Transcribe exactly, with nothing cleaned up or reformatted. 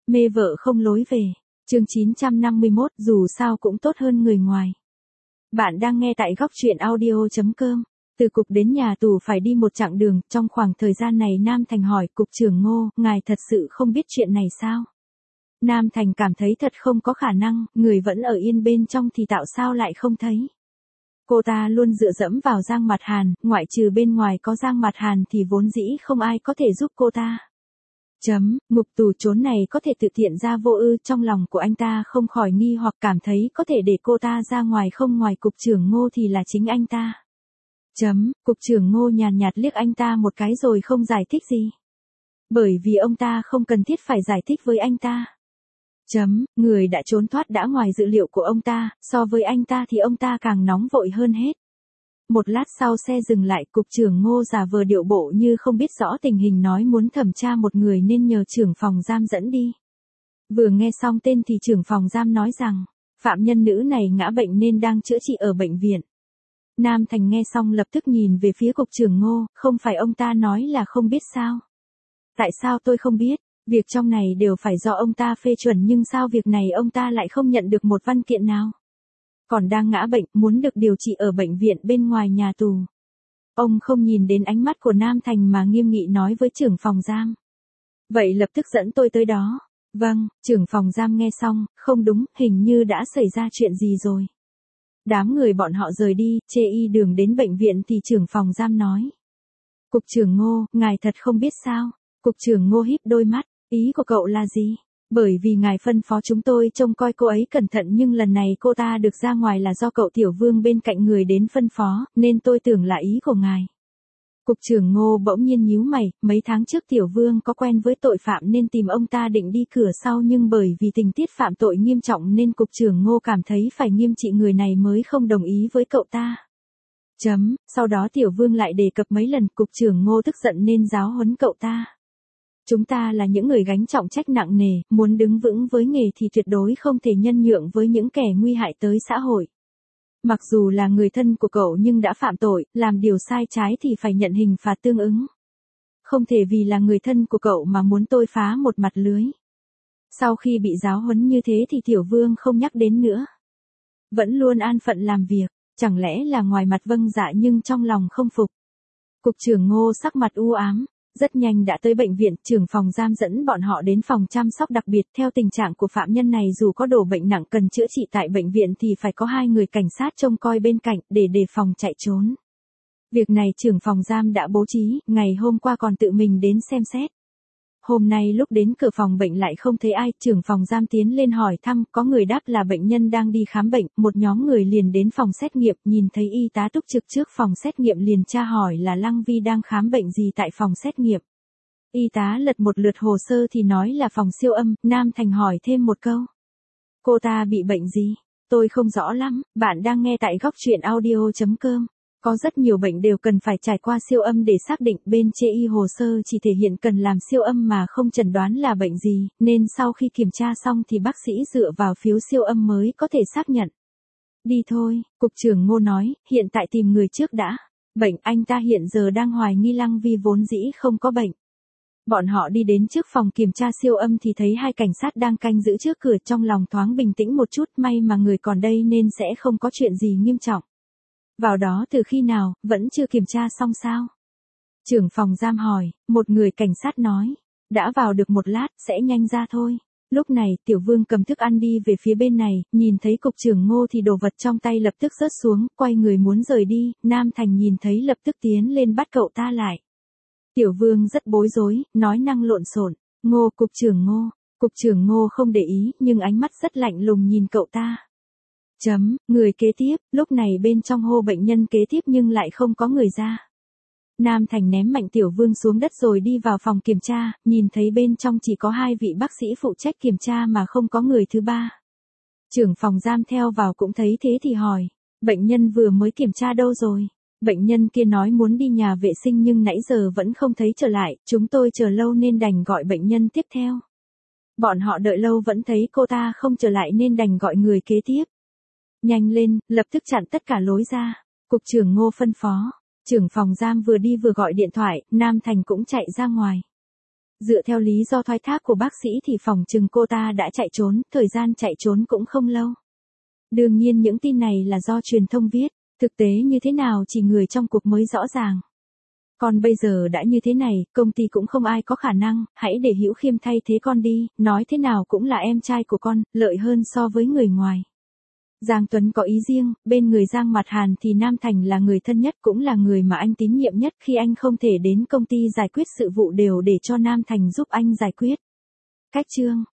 Mê vợ không lối về. Chương chín trăm năm mươi mốt, dù sao cũng tốt hơn người ngoài. Bạn đang nghe tại góc truyện audio chấm com. Từ cục đến nhà tù phải đi một chặng đường, trong khoảng thời gian này Nam Thành hỏi cục trưởng Ngô, ngài thật sự không biết chuyện này sao? Nam Thành cảm thấy thật không có khả năng, người vẫn ở yên bên trong thì tạo sao lại không thấy. Cô ta luôn dựa dẫm vào Giang Mặt Hàn, ngoại trừ bên ngoài có Giang Mặt Hàn thì vốn dĩ không ai có thể giúp cô ta. Chấm, ngục tù trốn này có thể tự tiện ra vô ư, trong lòng của anh ta không khỏi nghi hoặc cảm thấy có thể để cô ta ra ngoài không, ngoài cục trưởng Ngô thì là chính anh ta. Chấm, cục trưởng Ngô nhàn nhạt liếc anh ta một cái rồi không giải thích gì. Bởi vì ông ta không cần thiết phải giải thích với anh ta. Chấm, người đã trốn thoát đã ngoài dự liệu của ông ta, so với anh ta thì ông ta càng nóng vội hơn hết. Một lát sau xe dừng lại, cục trưởng Ngô giả vờ điệu bộ như không biết rõ tình hình nói muốn thẩm tra một người nên nhờ trưởng phòng giam dẫn đi. Vừa nghe xong tên thì trưởng phòng giam nói rằng, phạm nhân nữ này ngã bệnh nên đang chữa trị ở bệnh viện. Nam Thành nghe xong lập tức nhìn về phía cục trưởng Ngô, không phải ông ta nói là không biết sao? Tại sao tôi không biết? Việc trong này đều phải do ông ta phê chuẩn nhưng sao việc này ông ta lại không nhận được một văn kiện nào? Còn đang ngã bệnh, muốn được điều trị ở bệnh viện bên ngoài nhà tù. Ông không nhìn đến ánh mắt của Nam Thành mà nghiêm nghị nói với trưởng phòng giam. Vậy lập tức dẫn tôi tới đó. Vâng, trưởng phòng giam nghe xong, không đúng, hình như đã xảy ra chuyện gì rồi. Đám người bọn họ rời đi, chê y đường đến bệnh viện thì trưởng phòng giam nói. Cục trưởng Ngô, ngài thật không biết sao? Cục trưởng Ngô híp đôi mắt, ý của cậu là gì? Bởi vì ngài phân phó chúng tôi trông coi cô ấy cẩn thận nhưng lần này cô ta được ra ngoài là do cậu tiểu vương bên cạnh người đến phân phó, nên tôi tưởng là ý của ngài. Cục trưởng Ngô bỗng nhiên nhíu mày, mấy tháng trước tiểu vương có quen với tội phạm nên tìm ông ta định đi cửa sau nhưng bởi vì tình tiết phạm tội nghiêm trọng nên cục trưởng Ngô cảm thấy phải nghiêm trị người này mới không đồng ý với cậu ta. Chấm, sau đó tiểu vương lại đề cập mấy lần cục trưởng Ngô tức giận nên giáo huấn cậu ta. Chúng ta là những người gánh trọng trách nặng nề, muốn đứng vững với nghề thì tuyệt đối không thể nhân nhượng với những kẻ nguy hại tới xã hội. Mặc dù là người thân của cậu nhưng đã phạm tội, làm điều sai trái thì phải nhận hình phạt tương ứng. Không thể vì là người thân của cậu mà muốn tôi phá một mặt lưới. Sau khi bị giáo huấn như thế thì tiểu vương không nhắc đến nữa. Vẫn luôn an phận làm việc, chẳng lẽ là ngoài mặt vâng dạ nhưng trong lòng không phục. Cục trưởng Ngô sắc mặt u ám. Rất nhanh đã tới bệnh viện, trưởng phòng giam dẫn bọn họ đến phòng chăm sóc đặc biệt. Theo tình trạng của phạm nhân này dù có đổ bệnh nặng cần chữa trị tại bệnh viện thì phải có hai người cảnh sát trông coi bên cạnh để đề phòng chạy trốn. Việc này trưởng phòng giam đã bố trí, ngày hôm qua còn tự mình đến xem xét. Hôm nay lúc đến cửa phòng bệnh lại không thấy ai, trưởng phòng giam tiến lên hỏi thăm, có người đáp là bệnh nhân đang đi khám bệnh, một nhóm người liền đến phòng xét nghiệm, nhìn thấy y tá túc trực trước phòng xét nghiệm liền tra hỏi là Lăng Vi đang khám bệnh gì tại phòng xét nghiệm. Y tá lật một lượt hồ sơ thì nói là phòng siêu âm, Nam Thành hỏi thêm một câu. Cô ta bị bệnh gì? Tôi không rõ lắm, bạn đang nghe tại góc truyện audio chấm com. Có rất nhiều bệnh đều cần phải trải qua siêu âm để xác định, bên chê y hồ sơ chỉ thể hiện cần làm siêu âm mà không chẩn đoán là bệnh gì, nên sau khi kiểm tra xong thì bác sĩ dựa vào phiếu siêu âm mới có thể xác nhận. Đi thôi, cục trưởng Ngô nói, hiện tại tìm người trước đã. Bệnh anh ta hiện giờ đang hoài nghi Lăng Vi vốn dĩ không có bệnh. Bọn họ đi đến trước phòng kiểm tra siêu âm thì thấy hai cảnh sát đang canh giữ trước cửa, trong lòng thoáng bình tĩnh một chút, may mà người còn đây nên sẽ không có chuyện gì nghiêm trọng. Vào đó từ khi nào, vẫn chưa kiểm tra xong sao? Trưởng phòng giam hỏi, một người cảnh sát nói, đã vào được một lát, sẽ nhanh ra thôi. Lúc này, tiểu vương cầm thức ăn đi về phía bên này, nhìn thấy cục trưởng Ngô thì đồ vật trong tay lập tức rớt xuống, quay người muốn rời đi, Nam Thành nhìn thấy lập tức tiến lên bắt cậu ta lại. Tiểu vương rất bối rối, nói năng lộn xộn, Ngô cục trưởng Ngô, cục trưởng Ngô không để ý, nhưng ánh mắt rất lạnh lùng nhìn cậu ta. Chấm, người kế tiếp, lúc này bên trong hô bệnh nhân kế tiếp nhưng lại không có người ra. Nam Thành ném mạnh tiểu vương xuống đất rồi đi vào phòng kiểm tra, nhìn thấy bên trong chỉ có hai vị bác sĩ phụ trách kiểm tra mà không có người thứ ba. Trưởng phòng giam theo vào cũng thấy thế thì hỏi, bệnh nhân vừa mới kiểm tra đâu rồi? Bệnh nhân kia nói muốn đi nhà vệ sinh nhưng nãy giờ vẫn không thấy trở lại, chúng tôi chờ lâu nên đành gọi bệnh nhân tiếp theo. Bọn họ đợi lâu vẫn thấy cô ta không trở lại nên đành gọi người kế tiếp. Nhanh lên, lập tức chặn tất cả lối ra. Cục trưởng Ngô phân phó. Trưởng phòng giam vừa đi vừa gọi điện thoại, Nam Thành cũng chạy ra ngoài. Dựa theo lý do thoái thác của bác sĩ thì phỏng chừng cô ta đã chạy trốn, thời gian chạy trốn cũng không lâu. Đương nhiên những tin này là do truyền thông viết, thực tế như thế nào chỉ người trong cuộc mới rõ ràng. Còn bây giờ đã như thế này, công ty cũng không ai có khả năng, hãy để Hữu Khiêm thay thế con đi, nói thế nào cũng là em trai của con, lợi hơn so với người ngoài. Giang Tuấn có ý riêng, bên người Giang Mặt Hàn thì Nam Thành là người thân nhất cũng là người mà anh tín nhiệm nhất khi anh không thể đến công ty giải quyết sự vụ đều để cho Nam Thành giúp anh giải quyết. Cách chương